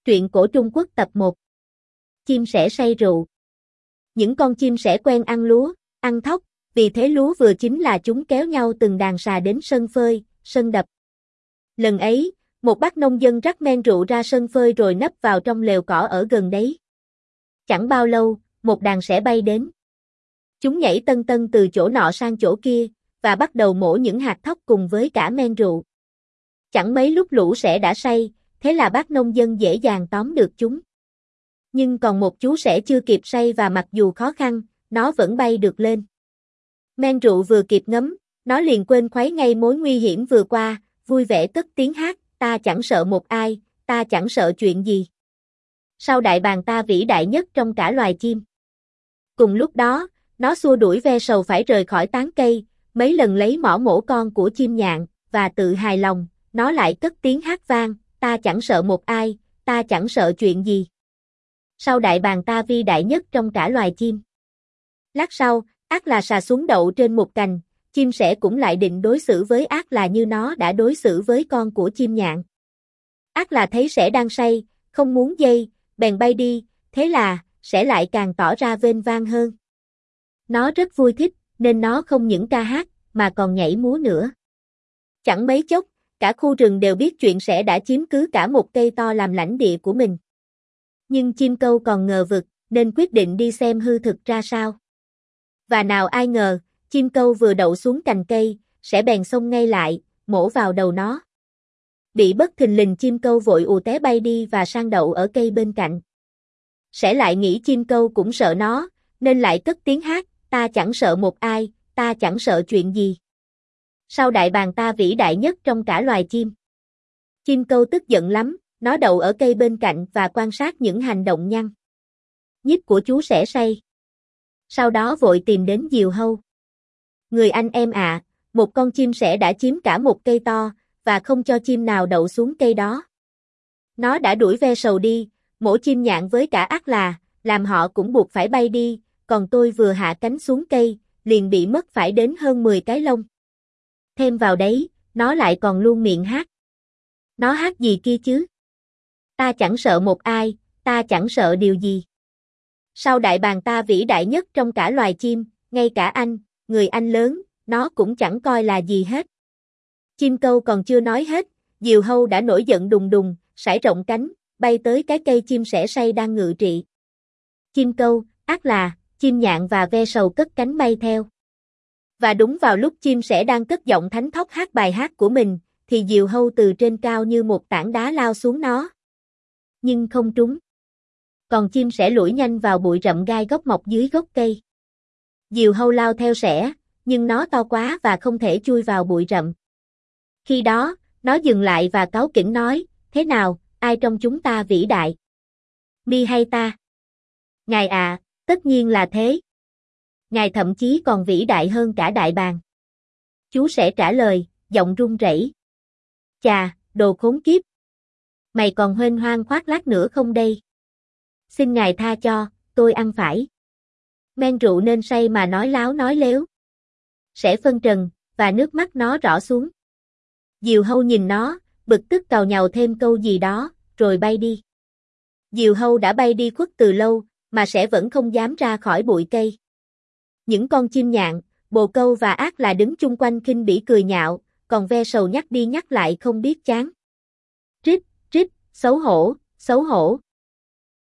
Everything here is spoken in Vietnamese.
Truyện cổ Trung Quốc tập 1. Chim sẻ say rượu. Những con chim sẻ quen ăn lúa, ăn thóc, vì thế lúa vừa chín là chúng kéo nhau từng đàn sà đến sân phơi, sân đập. Lần ấy, một bác nông dân rắc men rượu ra sân phơi rồi nấp vào trong lều cỏ ở gần đấy. Chẳng bao lâu, một đàn sẻ bay đến. Chúng nhảy tân tân từ chỗ nọ sang chỗ kia, và bắt đầu mổ những hạt thóc cùng với cả men rượu. Chẳng mấy lúc lũ sẻ đã say, thế là bác nông dân dễ dàng tóm được chúng. Nhưng còn một chú sẻ chưa kịp say và mặc dù khó khăn, nó vẫn bay được lên. Men rượu vừa kịp ngấm, nó liền quên khuấy ngay mối nguy hiểm vừa qua, vui vẻ cất tiếng hát, ta chẳng sợ một ai, ta chẳng sợ chuyện gì. Sao đại bàng ta vĩ đại nhất trong cả loài chim. Cùng lúc đó, nó xua đuổi ve sầu phải rời khỏi tán cây, mấy lần lấy mỏ mổ con của chim nhạn, và tự hài lòng, nó lại cất tiếng hát vang, ta chẳng sợ một ai, ta chẳng sợ chuyện gì. Sao đại bàng ta vĩ đại nhất trong cả loài chim. Lát sau, ác là sà xuống đậu trên một cành, chim sẻ cũng lại định đối xử với ác là như nó đã đối xử với con của chim nhạn. Ác là thấy sẻ đang say, không muốn dây, bèn bay đi, thế là, sẻ lại càng tỏ ra vênh vang hơn. Nó rất vui thích, nên nó không những ca hát, mà còn nhảy múa nữa. Chẳng mấy chốc, cả khu rừng đều biết chuyện sẻ đã chiếm cứ cả một cây to làm lãnh địa của mình. Nhưng chim câu còn ngờ vực, nên quyết định đi xem hư thực ra sao. Và nào ai ngờ, chim câu vừa đậu xuống cành cây, sẻ bèn xông ngay lại, mổ vào đầu nó. Bị bất thình lình chim câu vội ù té bay đi và sang đậu ở cây bên cạnh. Sẻ lại nghĩ chim câu cũng sợ nó, nên lại cất tiếng hát, ta chẳng sợ một ai, ta chẳng sợ chuyện gì. Sao đại bàng ta vĩ đại nhất trong cả loài chim. Chim câu tức giận lắm, nó đậu ở cây bên cạnh và quan sát những hành động nhăn nhít của chú sẻ say. Sau đó vội tìm đến diều hâu. Người anh em ạ, một con chim sẻ đã chiếm cả một cây to, và không cho chim nào đậu xuống cây đó. Nó đã đuổi ve sầu đi, mổ chim nhạn với cả ác là, làm họ cũng buộc phải bay đi, còn tôi vừa hạ cánh xuống cây, liền bị mất phải đến hơn 10 cái lông. Thêm vào đấy, nó lại còn luôn miệng hát. Nó hát gì kia chứ? Ta chẳng sợ một ai, ta chẳng sợ điều gì. Sao đại bàng ta vĩ đại nhất trong cả loài chim, ngay cả anh, người anh lớn, nó cũng chẳng coi là gì hết. Chim câu còn chưa nói hết, diều hâu đã nổi giận đùng đùng, sải rộng cánh, bay tới cái cây chim sẻ say đang ngự trị. Chim câu, ác là, chim nhạn và ve sầu cất cánh bay theo. Và đúng vào lúc chim sẻ đang cất giọng thánh thót hát bài hát của mình, thì diều hâu từ trên cao như một tảng đá lao xuống nó. Nhưng không trúng. Còn chim sẻ lủi nhanh vào bụi rậm gai gốc mọc dưới gốc cây. Diều hâu lao theo sẻ, nhưng nó to quá và không thể chui vào bụi rậm. Khi đó, nó dừng lại và cáu kỉnh nói, thế nào, ai trong chúng ta vĩ đại? Mi hay ta? Ngài à, tất nhiên là thế. Ngài thậm chí còn vĩ đại hơn cả đại bàng. Chú sẻ trả lời, giọng run rẩy. Chà, đồ khốn kiếp. Mày còn huênh hoang khoác lác nữa không đây? Xin ngài tha cho, tôi ăn phải. Men rượu nên say mà nói láo nói lếu. Sẻ phân trần, và nước mắt nó rỏ xuống. Diều hâu nhìn nó, bực tức càu nhàu thêm câu gì đó, rồi bay đi. Diều hâu đã bay đi khuất từ lâu, mà sẻ vẫn không dám ra khỏi bụi cây. Những con chim nhạn, bồ câu và ác là đứng chung quanh khinh bỉ cười nhạo, còn ve sầu nhắc đi nhắc lại không biết chán. Rít, rít, xấu hổ, xấu hổ.